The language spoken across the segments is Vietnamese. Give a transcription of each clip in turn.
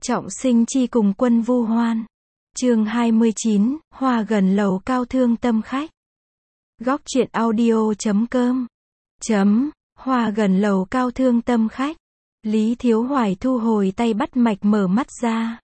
Trọng Sinh chi cùng Quân Vu Hoan. Chương 29, Hoa gần lầu cao thương tâm khách. Góc truyện audio.com. Hoa gần lầu cao thương tâm khách. Lý Thiếu Hoài thu hồi tay bắt mạch mở mắt ra.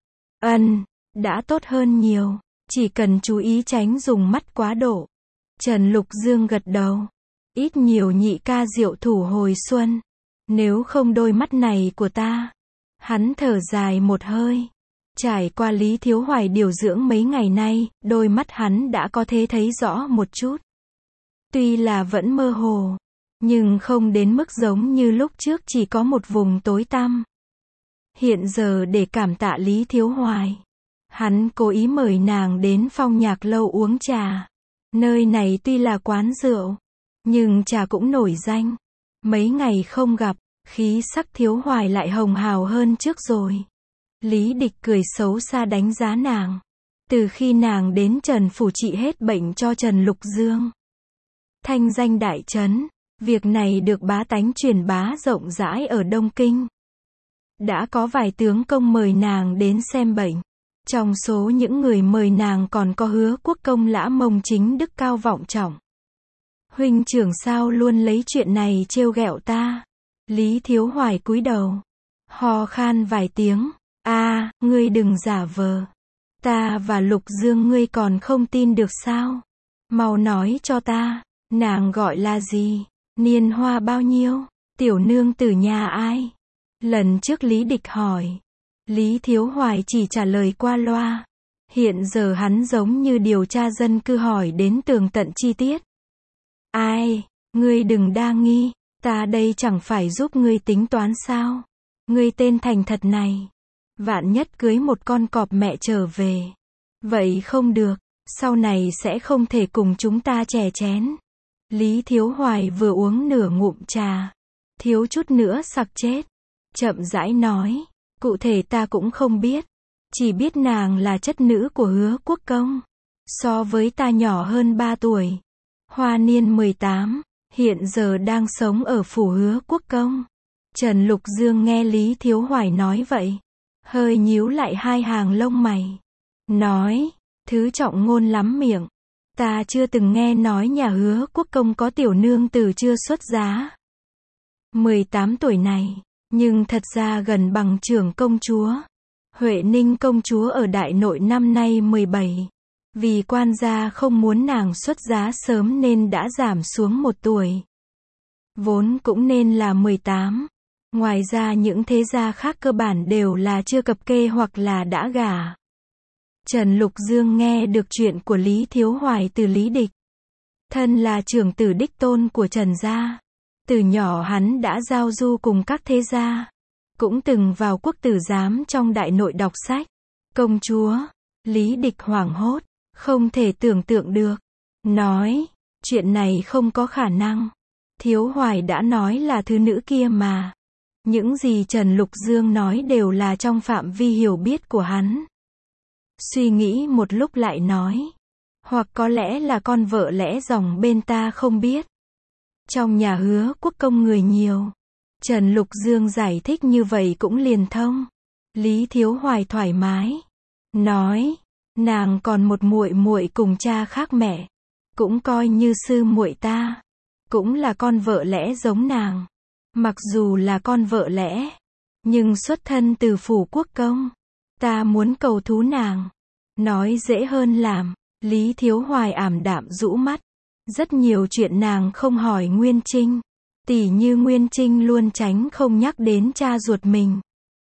Đã tốt hơn nhiều. Chỉ cần chú ý tránh dùng mắt quá độ. Trần Lục Dương gật đầu. Ít nhiều nhị ca diệu thủ hồi xuân. Nếu không đôi mắt này của ta. Hắn thở dài một hơi. Trải qua Lý Thiếu Hoài điều dưỡng mấy ngày nay, đôi mắt hắn đã có thể thấy rõ một chút. Tuy là vẫn mơ hồ, nhưng không đến mức giống như lúc trước chỉ có một vùng tối tăm. Hiện giờ để cảm tạ Lý Thiếu Hoài, hắn cố ý mời nàng đến Phong Nhạc Lâu uống trà. Nơi này tuy là quán rượu, nhưng trà cũng nổi danh. Mấy ngày không gặp, khí sắc Thiếu Hoài lại hồng hào hơn trước rồi. Lý Địch cười xấu xa đánh giá nàng. Từ khi nàng đến Trần Phủ trị hết bệnh cho Trần Lục Dương, thanh danh đại chấn, việc này được bá tánh truyền bá rộng rãi ở Đông Kinh. Đã có vài tướng công mời nàng đến xem bệnh. Trong số những người mời nàng còn có Hứa Quốc công Lã Mông chính đức cao vọng trọng. Huynh trưởng sao luôn lấy chuyện này trêu ghẹo ta? Lý Thiếu Hoài cúi đầu, ho khan vài tiếng. Ngươi đừng giả vờ. Ta và Lục Dương ngươi còn không tin được sao? Mau nói cho ta, nàng gọi là gì? Niên hoa bao nhiêu? Tiểu nương tử nhà ai? Lần trước Lý Địch hỏi, Lý Thiếu Hoài chỉ trả lời qua loa. Hiện giờ hắn giống như điều tra dân cư hỏi đến tường tận chi tiết. Ngươi đừng đa nghi, ta đây chẳng phải giúp ngươi tính toán sao? Ngươi tên thành thật này, vạn nhất cưới một con cọp mẹ trở về. Vậy không được, sau này sẽ không thể cùng chúng ta chè chén. Lý Thiếu Hoài vừa uống nửa ngụm trà, thiếu chút nữa sặc chết. Chậm rãi nói, cụ thể ta cũng không biết. Chỉ biết nàng là chất nữ của Hứa Quốc công. So với ta nhỏ hơn 3 tuổi. Hoa niên 18, hiện giờ đang sống ở phủ Hứa Quốc công. Trần Lục Dương nghe Lý Thiếu Hoài nói vậy, hơi nhíu lại hai hàng lông mày. Nói, thứ trọng ngôn lắm miệng. Ta chưa từng nghe nói nhà Hứa Quốc công có tiểu nương tử chưa xuất giá. 18 tuổi này, nhưng thật ra gần bằng trưởng công chúa. Huệ Ninh công chúa ở Đại Nội năm nay 17. Vì quan gia không muốn nàng xuất giá sớm nên đã giảm xuống 1 tuổi. Vốn cũng nên là 18. Ngoài ra những thế gia khác cơ bản đều là chưa cập kê hoặc là đã gả. Trần Lục Dương nghe được chuyện của Lý Thiếu Hoài từ Lý Địch. Thân là trưởng tử đích tôn của Trần gia. Từ nhỏ hắn đã giao du cùng các thế gia. Cũng từng vào quốc tử giám trong Đại Nội đọc sách. Công chúa, Lý Địch hoảng hốt, không thể tưởng tượng được. Nói, chuyện này không có khả năng. Thiếu Hoài đã nói là thứ nữ kia mà. Những gì Trần Lục Dương nói đều là trong phạm vi hiểu biết của hắn. Suy nghĩ một lúc lại nói, hoặc có lẽ là con vợ lẽ dòng bên ta không biết. Trong nhà Hứa Quốc công người nhiều. Trần Lục Dương giải thích như vậy cũng liền thông. Lý Thiếu Hoài thoải mái, nói, nàng còn một muội muội cùng cha khác mẹ, cũng coi như sư muội ta, cũng là con vợ lẽ giống nàng. Mặc dù là con vợ lẽ, nhưng xuất thân từ phủ quốc công. Ta muốn cầu thú nàng. Nói dễ hơn làm. Lý Thiếu Hoài ảm đạm rũ mắt. Rất nhiều chuyện nàng không hỏi Nguyên Trinh. Tỉ như Nguyên Trinh luôn tránh không nhắc đến cha ruột mình.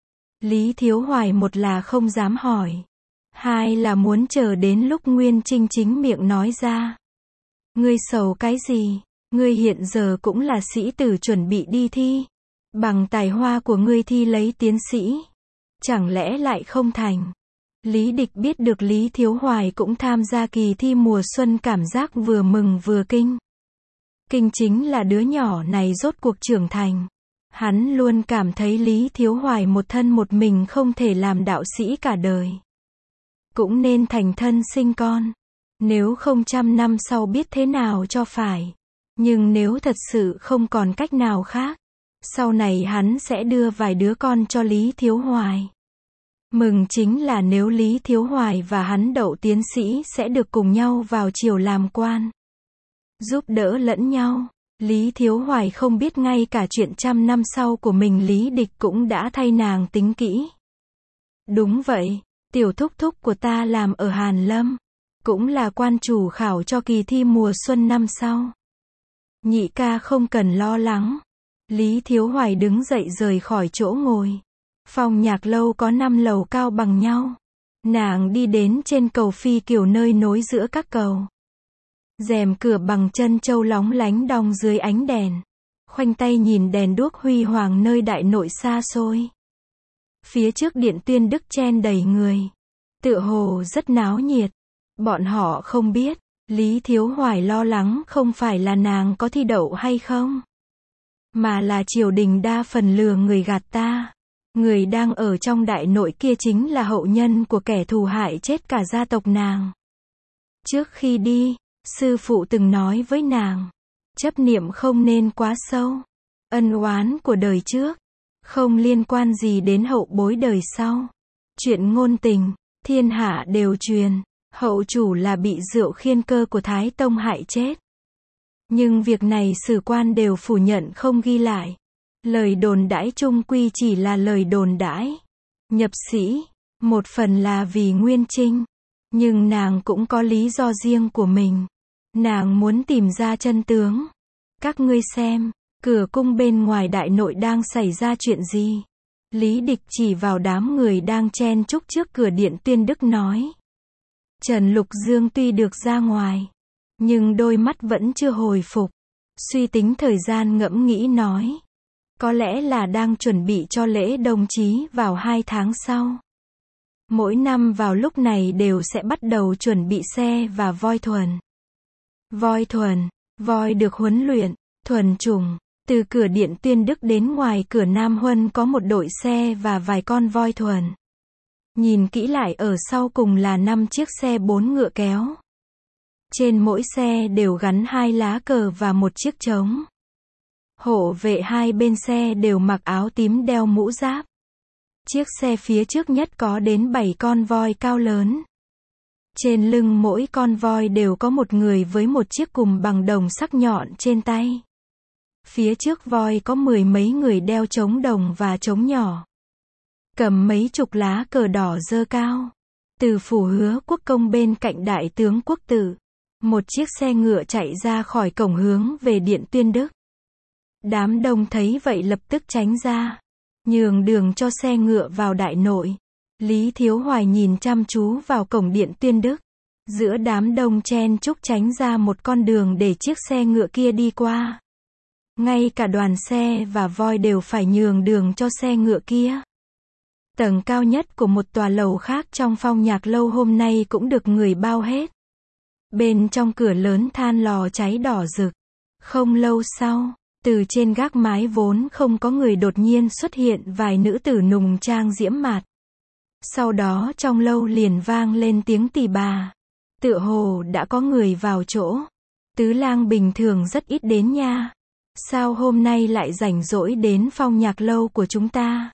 Lý Thiếu Hoài một là không dám hỏi. Hai là muốn chờ đến lúc Nguyên Trinh chính miệng nói ra. Ngươi sầu cái gì? Ngươi hiện giờ cũng là sĩ tử chuẩn bị đi thi. Bằng tài hoa của ngươi thi lấy tiến sĩ. Chẳng lẽ lại không thành? Lý Địch biết được Lý Thiếu Hoài cũng tham gia kỳ thi mùa xuân, cảm giác vừa mừng vừa kinh. Kinh chính là đứa nhỏ này rốt cuộc trưởng thành. Hắn luôn cảm thấy Lý Thiếu Hoài một thân một mình không thể làm đạo sĩ cả đời. Cũng nên thành thân sinh con. Nếu không 100 năm sau biết thế nào cho phải. Nhưng nếu thật sự không còn cách nào khác, sau này hắn sẽ đưa vài đứa con cho Lý Thiếu Hoài. Mừng chính là nếu Lý Thiếu Hoài và hắn Đậu tiến sĩ sẽ được cùng nhau vào triều làm quan. Giúp đỡ lẫn nhau. Lý Thiếu Hoài không biết ngay cả chuyện 100 năm sau của mình Lý Địch cũng đã thay nàng tính kỹ. Đúng vậy, tiểu thúc thúc của ta làm ở Hàn Lâm. Cũng là quan chủ khảo cho kỳ thi mùa xuân năm sau. Nhị ca không cần lo lắng. Lý Thiếu Hoài đứng dậy rời khỏi chỗ ngồi. Phong Nhạc Lâu có 5 lầu cao bằng nhau. Nàng đi đến trên cầu Phi Kiều nơi nối giữa các cầu. Rèm cửa bằng chân châu lóng lánh đong dưới ánh đèn. Khoanh tay nhìn đèn đuốc huy hoàng nơi đại nội xa xôi. Phía trước điện Tuyên Đức chen đầy người. Tựa hồ rất náo nhiệt. Bọn họ không biết, Lý Thiếu Hoài lo lắng không phải là nàng có thi đậu hay không. Mà là triều đình đa phần lừa người gạt ta. Người đang ở trong đại nội kia chính là hậu nhân của kẻ thù hại chết cả gia tộc nàng. Trước khi đi, sư phụ từng nói với nàng, chấp niệm không nên quá sâu. Ân oán của đời trước, không liên quan gì đến hậu bối đời sau. Chuyện ngôn tình, thiên hạ đều truyền, hậu chủ là bị rượu khiên cơ của Thái Tông hại chết. Nhưng việc này sử quan đều phủ nhận không ghi lại. Lời đồn đãi chung quy chỉ là lời đồn đãi. Nhập sĩ, một phần là vì Nguyên Trinh. Nhưng nàng cũng có lý do riêng của mình. Nàng muốn tìm ra chân tướng. Các ngươi xem, cửa cung bên ngoài đại nội đang xảy ra chuyện gì? Lý Địch chỉ vào đám người đang chen chúc trước cửa điện Tuyên Đức nói. Trần Lục Dương tuy được ra ngoài, nhưng đôi mắt vẫn chưa hồi phục. Suy tính thời gian ngẫm nghĩ nói. Có lẽ là đang chuẩn bị cho lễ đồng chí vào 2 tháng sau. Mỗi năm vào lúc này đều sẽ bắt đầu chuẩn bị xe và voi thuần. Voi thuần, voi được huấn luyện, thuần chủng. Từ cửa điện Tuyên Đức đến ngoài cửa Nam Huân có một đội xe và vài con voi thuần. Nhìn kỹ lại ở sau cùng là 5 chiếc xe 4 ngựa kéo. Trên mỗi xe đều gắn 2 lá cờ và một chiếc trống. Hộ vệ hai bên xe đều mặc áo tím đeo mũ giáp. Chiếc xe phía trước nhất có đến 7 con voi cao lớn. Trên lưng mỗi con voi đều có một người với một chiếc cùm bằng đồng sắc nhọn trên tay. Phía trước voi có 10 mấy người đeo trống đồng và trống nhỏ. Cầm mấy chục lá cờ đỏ dơ cao. Từ phủ Hứa Quốc Công bên cạnh đại tướng Quốc Tử. Một chiếc xe ngựa chạy ra khỏi cổng hướng về điện Tuyên Đức. Đám đông thấy vậy lập tức tránh ra. Nhường đường cho xe ngựa vào đại nội. Lý Thiếu Hoài nhìn chăm chú vào cổng điện Tuyên Đức. Giữa đám đông chen chúc tránh ra một con đường để chiếc xe ngựa kia đi qua. Ngay cả đoàn xe và voi đều phải nhường đường cho xe ngựa kia. Tầng cao nhất của một tòa lầu khác trong Phong Nhạc Lâu hôm nay cũng được người bao hết. Bên trong cửa lớn than lò cháy đỏ rực. Không lâu sau, từ trên gác mái vốn không có người đột nhiên xuất hiện vài nữ tử nùng trang diễm mạt. Sau đó trong lâu liền vang lên tiếng tỳ bà. Tựa hồ đã có người vào chỗ. Tứ lang bình thường rất ít đến nha. Sao hôm nay lại rảnh rỗi đến Phong Nhạc Lâu của chúng ta?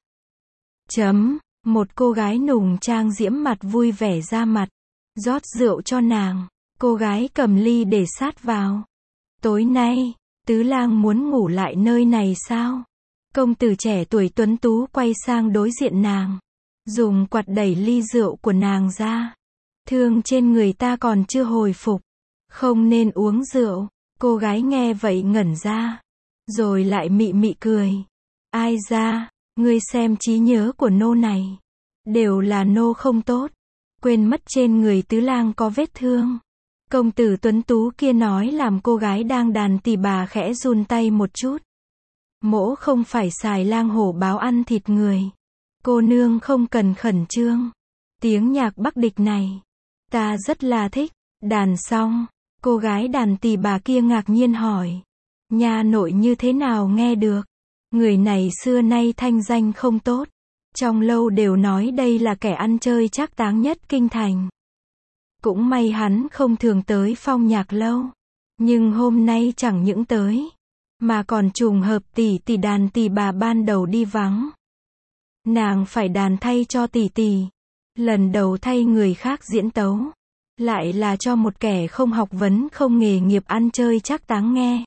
Một cô gái nùng trang diễm mặt vui vẻ ra mặt. Rót rượu cho nàng. Cô gái cầm ly để sát vào. Tối nay, tứ lang muốn ngủ lại nơi này sao? Công tử trẻ tuổi tuấn tú quay sang đối diện nàng. Dùng quạt đẩy ly rượu của nàng ra. Thương trên người ta còn chưa hồi phục. Không nên uống rượu. Cô gái nghe vậy ngẩn ra. Rồi lại mị mị cười. Ai ra, ngươi xem trí nhớ của nô này. Đều là nô không tốt. Quên mất trên người tứ lang có vết thương. Công tử tuấn tú kia nói làm cô gái đang đàn tỳ bà khẽ run tay một chút. Mỗ không phải xài lang hổ báo ăn thịt người. Cô nương không cần khẩn trương. Tiếng nhạc Bắc Địch này, ta rất là thích. Đàn xong, cô gái đàn tỳ bà kia ngạc nhiên hỏi. Nhà nội như thế nào nghe được? Người này xưa nay thanh danh không tốt. Trong lâu đều nói đây là kẻ ăn chơi trác táng nhất kinh thành. Cũng may hắn không thường tới Phong Nhạc Lâu. Nhưng hôm nay chẳng những tới, mà còn trùng hợp tỷ đàn tỳ bà ban đầu đi vắng. Nàng phải đàn thay cho tỷ tỷ. Lần đầu thay người khác diễn tấu. Lại là cho một kẻ không học vấn không nghề nghiệp ăn chơi trác táng nghe.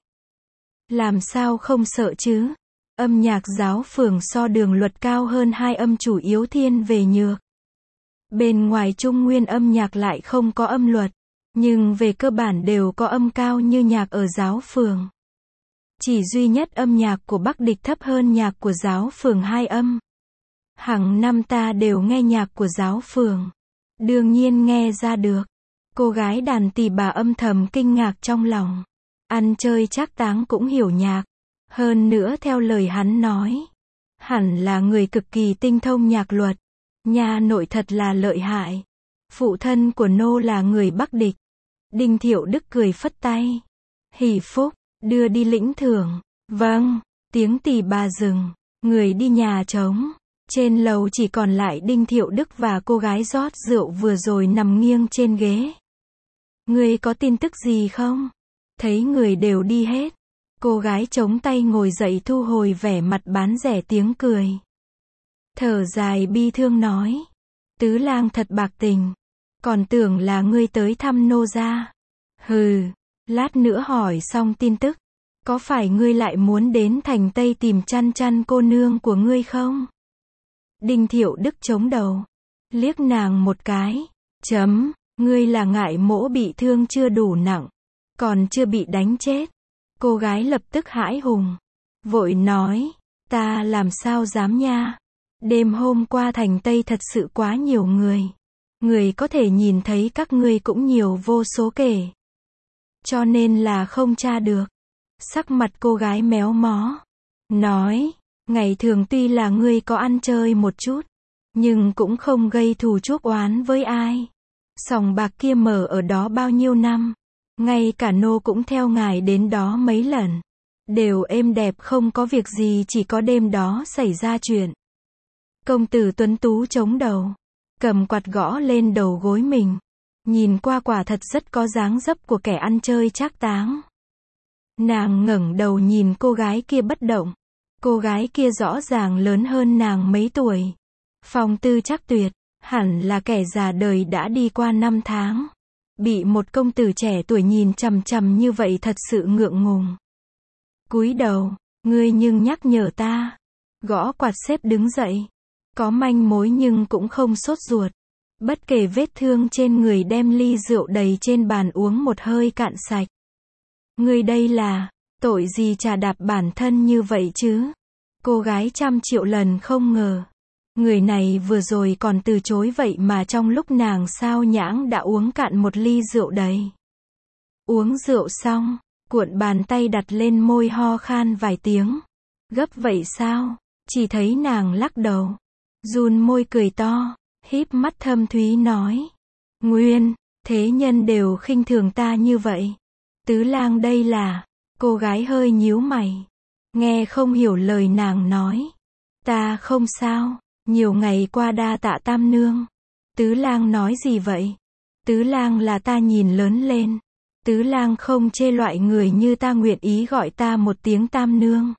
Làm sao không sợ chứ? Âm nhạc giáo phường so đường luật cao hơn hai âm chủ yếu thiên về nhược. Bên ngoài Trung Nguyên âm nhạc lại không có âm luật, nhưng về cơ bản đều có âm cao như nhạc ở giáo phường. Chỉ duy nhất âm nhạc của Bắc Địch thấp hơn nhạc của giáo phường 2 âm. Hàng năm ta đều nghe nhạc của giáo phường. Đương nhiên nghe ra được. Cô gái đàn tỳ bà âm thầm kinh ngạc trong lòng. Ăn chơi trác táng cũng hiểu nhạc. Hơn nữa theo lời hắn nói, hẳn là người cực kỳ tinh thông nhạc luật. Nhà nội thật là lợi hại. Phụ thân của nô là người Bắc Địch. Đinh Thiệu Đức cười phất tay. Hỷ phúc, đưa đi lĩnh thưởng. Vâng, tiếng tỳ bà dừng. Người đi nhà trống. Trên lầu chỉ còn lại Đinh Thiệu Đức và cô gái rót rượu vừa rồi nằm nghiêng trên ghế. Người có tin tức gì không? Thấy người đều đi hết. Cô gái chống tay ngồi dậy thu hồi vẻ mặt bán rẻ tiếng cười. Thở dài bi thương nói. Tứ lang thật bạc tình. Còn tưởng là ngươi tới thăm nô gia. Hừ, lát nữa hỏi xong tin tức. Có phải ngươi lại muốn đến thành Tây tìm chăn chăn cô nương của ngươi không? Đinh Thiệu Đức chống đầu. Liếc nàng một cái. Ngươi là ngại mỗ bị thương chưa đủ nặng. Còn chưa bị đánh chết. Cô gái lập tức hãi hùng. Vội nói. Ta làm sao dám nha. Đêm hôm qua thành Tây thật sự quá nhiều người. Người có thể nhìn thấy các ngươi cũng nhiều vô số kể. Cho nên là không tra được. Sắc mặt cô gái méo mó. Nói. Ngày thường tuy là ngươi có ăn chơi một chút. Nhưng cũng không gây thù chuốc oán với ai. Sòng bạc kia mở ở đó bao nhiêu năm. Ngay cả nô cũng theo ngài đến đó mấy lần. Đều êm đẹp không có việc gì, chỉ có đêm đó xảy ra chuyện. Công tử tuấn tú chống đầu. Cầm quạt gõ lên đầu gối mình. Nhìn qua quả thật rất có dáng dấp của kẻ ăn chơi trác táng. Nàng ngẩng đầu nhìn cô gái kia bất động. Cô gái kia rõ ràng lớn hơn nàng mấy tuổi. Phong tư chắc tuyệt. Hẳn là kẻ già đời đã đi qua năm tháng. Bị một công tử trẻ tuổi nhìn chằm chằm như vậy thật sự ngượng ngùng. Cúi đầu, ngươi nhưng nhắc nhở ta. Gõ quạt xếp đứng dậy. Có manh mối nhưng cũng không sốt ruột. Bất kể vết thương trên người, đem ly rượu đầy trên bàn uống một hơi cạn sạch. Ngươi đây là, tội gì trà đạp bản thân như vậy chứ? Cô gái trăm triệu lần không ngờ. Người này vừa rồi còn từ chối, vậy mà trong lúc nàng sao nhãng đã uống cạn một ly rượu đầy. Uống rượu xong, cuộn bàn tay đặt lên môi ho khan vài tiếng. Gấp vậy sao? Chỉ thấy nàng lắc đầu. Run môi cười to, híp mắt thâm thúy nói. Nguyên, thế nhân đều khinh thường ta như vậy. Tứ lang đây là, cô gái hơi nhíu mày. Nghe không hiểu lời nàng nói. Ta không sao, nhiều ngày qua đa tạ tam nương. Tứ lang nói gì vậy? Tứ lang là ta nhìn lớn lên. Tứ lang không chê loại người như ta nguyện ý gọi ta một tiếng tam nương.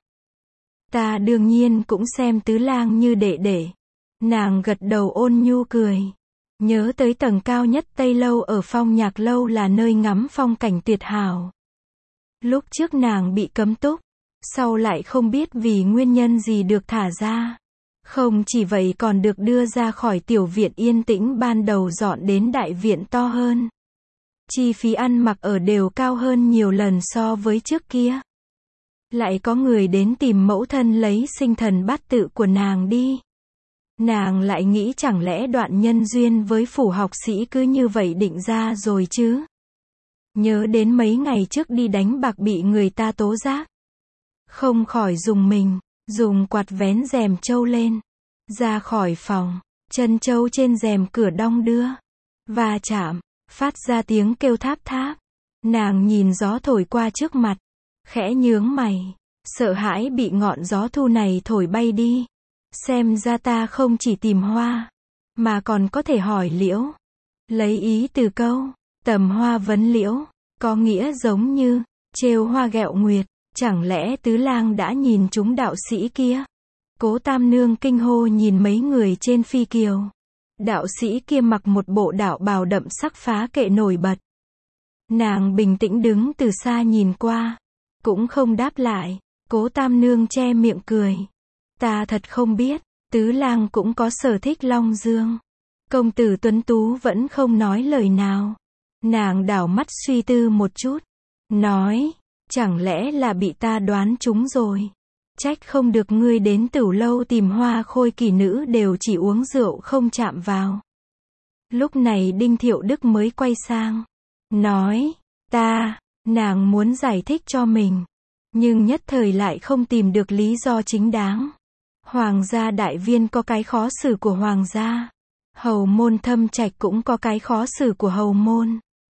Ta đương nhiên cũng xem tứ lang như đệ đệ. Nàng gật đầu ôn nhu cười. Nhớ tới tầng cao nhất Tây Lâu ở Phong Nhạc Lâu là nơi ngắm phong cảnh tuyệt hảo. Lúc trước nàng bị cấm túc, sau lại không biết vì nguyên nhân gì được thả ra. Không chỉ vậy còn được đưa ra khỏi tiểu viện yên tĩnh ban đầu dọn đến đại viện to hơn. Chi phí ăn mặc ở đều cao hơn nhiều lần so với trước kia. Lại có người đến tìm mẫu thân lấy sinh thần bát tự của nàng đi. Nàng lại nghĩ chẳng lẽ đoạn nhân duyên với phủ học sĩ cứ như vậy định ra rồi chứ? Nhớ đến mấy ngày trước đi đánh bạc bị người ta tố giác. Không khỏi dùng mình, dùng quạt vén rèm trâu lên. Ra khỏi phòng, chân trâu trên rèm cửa đong đưa. Va chạm, phát ra tiếng kêu tháp tháp. Nàng nhìn gió thổi qua trước mặt. Khẽ nhướng mày, sợ hãi bị ngọn gió thu này thổi bay đi. Xem ra ta không chỉ tìm hoa, mà còn có thể hỏi liễu. Lấy ý từ câu, tầm hoa vấn liễu, có nghĩa giống như, trêu hoa ghẹo nguyệt. Chẳng lẽ tứ lang đã nhìn trúng đạo sĩ kia? Cố Tam Nương kinh hô nhìn mấy người trên phi kiều. Đạo sĩ kia mặc một bộ đạo bào đậm sắc phá kệ nổi bật. Nàng bình tĩnh đứng từ xa nhìn qua, cũng không đáp lại. Cố Tam Nương che miệng cười. Ta thật không biết, tứ lang cũng có sở thích long dương. Công tử tuấn tú vẫn không nói lời nào. Nàng đảo mắt suy tư một chút, nói, chẳng lẽ là bị ta đoán trúng rồi. Trách không được ngươi đến Tửu Lâu tìm Hoa Khôi kỳ nữ đều chỉ uống rượu không chạm vào. Lúc này Đinh Thiệu Đức mới quay sang, nói, nàng muốn giải thích cho mình, nhưng nhất thời lại không tìm được lý do chính đáng. Hoàng gia đại viên có cái khó xử của hoàng gia, hầu môn Thâm Trạch cũng có cái khó xử của hầu môn.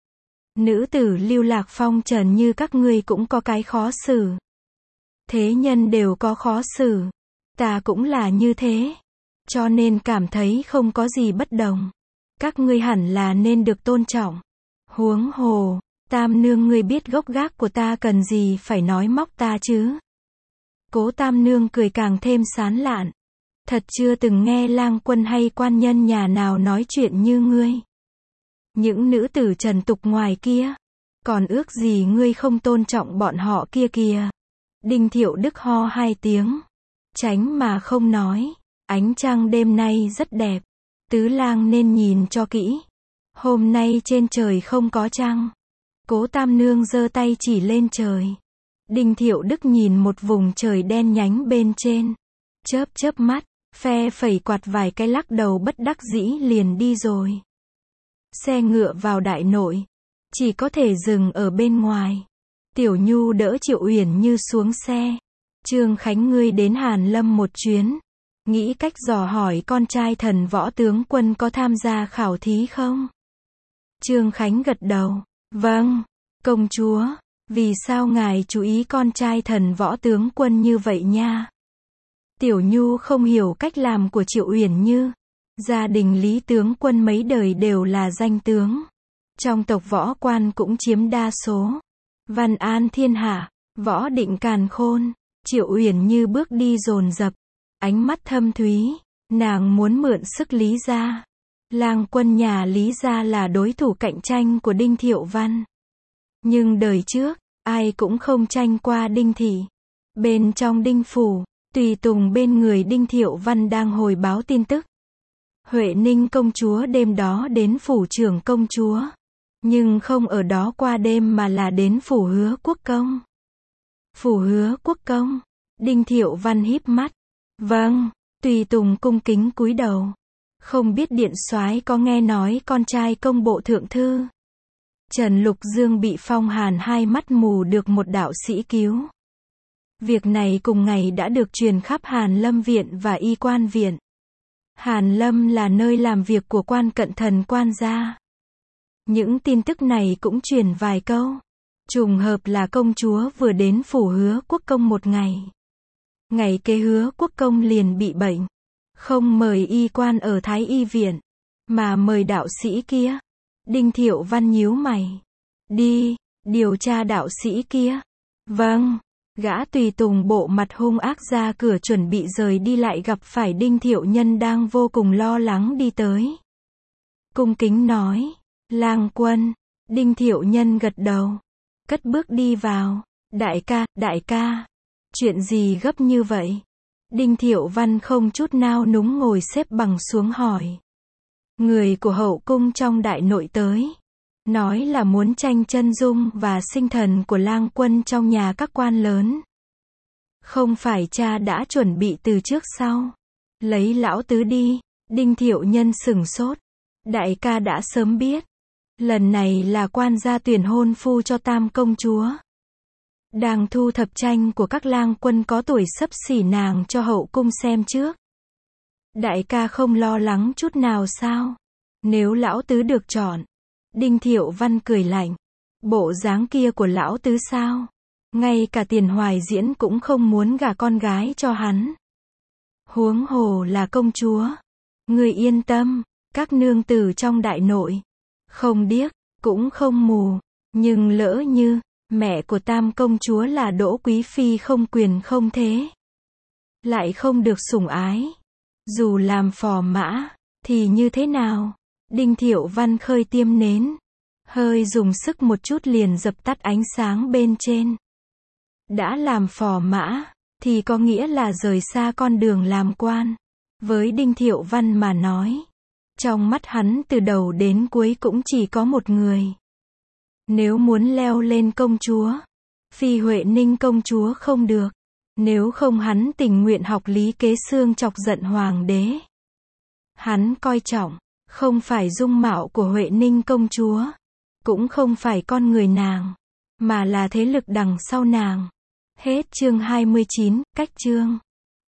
Nữ tử lưu lạc phong trần như các ngươi cũng có cái khó xử. Thế nhân đều có khó xử. Ta cũng là như thế. Cho nên cảm thấy không có gì bất đồng. Các ngươi hẳn là nên được tôn trọng. Huống hồ, Tam Nương ngươi biết gốc gác của ta cần gì phải nói móc ta chứ. Cố Tam Nương cười càng thêm sán lạn. Thật chưa từng nghe lang quân hay quan nhân nhà nào nói chuyện như ngươi. Những nữ tử trần tục ngoài kia, còn ước gì ngươi không tôn trọng bọn họ kia kìa. Đinh Thiệu Đức ho hai tiếng, tránh mà không nói. Ánh trăng đêm nay rất đẹp, tứ lang nên nhìn cho kỹ. Hôm nay trên trời không có trăng. Cố Tam Nương giơ tay chỉ lên trời. Đinh Thiệu Đức nhìn một vùng trời đen nhánh bên trên, chớp chớp mắt, phe phẩy quạt vài cái lắc đầu bất đắc dĩ liền đi rồi. Xe ngựa vào đại nội, chỉ có thể dừng ở bên ngoài. Tiểu Nhu đỡ Triệu Uyển Như xuống xe. Trương Khánh ngươi đến Hàn Lâm một chuyến, nghĩ cách dò hỏi con trai thần võ tướng quân có tham gia khảo thí không? Trương Khánh gật đầu. Vâng, công chúa, vì sao ngài chú ý con trai thần võ tướng quân như vậy nha? Tiểu Nhu không hiểu cách làm của Triệu Uyển Như. Gia đình Lý tướng quân mấy đời đều là danh tướng. Trong tộc võ quan cũng chiếm đa số. Văn an thiên hạ, võ định càn khôn. Triệu Uyển Như bước đi dồn dập, ánh mắt thâm thúy. Nàng muốn mượn sức Lý gia. Lang quân nhà Lý gia là đối thủ cạnh tranh của Đinh Thiệu Văn. Nhưng đời trước, ai cũng không tranh qua Đinh thị. Bên trong Đinh phủ, tùy tùng bên người Đinh Thiệu Văn đang hồi báo tin tức. Huệ Ninh công chúa đêm đó đến phủ trưởng công chúa, nhưng không ở đó qua đêm mà là đến phủ Hứa Quốc công. Phủ Hứa Quốc công? Đinh Thiệu Văn híp mắt. Vâng, tùy tùng cung kính cúi đầu. Không biết điện soái có nghe nói con trai công bộ thượng thư Trần Lục Dương bị phong hàn hai mắt mù được một đạo sĩ cứu. Việc này cùng ngày đã được truyền khắp Hàn Lâm viện và Y quan viện. Hàn Lâm là nơi làm việc của quan cận thần quan gia. Những tin tức này cũng truyền vài câu. Trùng hợp là công chúa vừa đến phủ Hứa Quốc công một ngày. Ngày kế Hứa Quốc công liền bị bệnh. Không mời y quan ở Thái Y viện, mà mời đạo sĩ kia. Đinh Thiệu Văn nhíu mày. Đi, điều tra đạo sĩ kia. Vâng. Gã tùy tùng bộ mặt hung ác ra cửa chuẩn bị rời đi lại gặp phải Đinh Thiệu Nhân đang vô cùng lo lắng đi tới. Cung kính nói, lang quân. Đinh Thiệu Nhân gật đầu, cất bước đi vào. Đại ca, chuyện gì gấp như vậy? Đinh Thiệu Văn không chút nao núng ngồi xếp bằng xuống hỏi. Người của hậu cung trong đại nội tới, nói là muốn tranh chân dung và sinh thần của lang quân trong nhà các quan lớn. Không phải cha đã chuẩn bị từ trước sao? Lấy lão tứ đi. Đinh Thiệu Nhân sửng sốt. Đại ca đã sớm biết. Lần này là quan gia tuyển hôn phu cho tam công chúa. Đang thu thập tranh của các lang quân có tuổi xấp xỉ nàng cho hậu cung xem trước. Đại ca không lo lắng chút nào sao? Nếu lão tứ được chọn. Đinh Thiệu Văn cười lạnh. Bộ dáng kia của lão tứ sao? Ngay cả Tiền Hoài Diễn cũng không muốn gả con gái cho hắn. Huống hồ là công chúa. Người yên tâm, các nương tử trong đại nội, không điếc, cũng không mù. Nhưng lỡ như, mẹ của tam công chúa là Đỗ Quý Phi không quyền không thế. lại không được sủng ái. Dù làm phò mã, thì như thế nào? Đinh Thiệu Văn khơi tiêm nến, hơi dùng sức một chút liền dập tắt ánh sáng bên trên. Đã làm phò mã, thì có nghĩa là rời xa con đường làm quan. Với Đinh Thiệu Văn mà nói, trong mắt hắn từ đầu đến cuối cũng chỉ có một người. Nếu muốn leo lên công chúa, Phi Huệ Ninh công chúa không được. Nếu không hắn tình nguyện học Lý Kế Xương chọc giận hoàng đế. Hắn coi trọng, không phải dung mạo của Huệ Ninh công chúa, cũng không phải con người nàng, mà là thế lực đằng sau nàng. Hết chương 29, cách chương.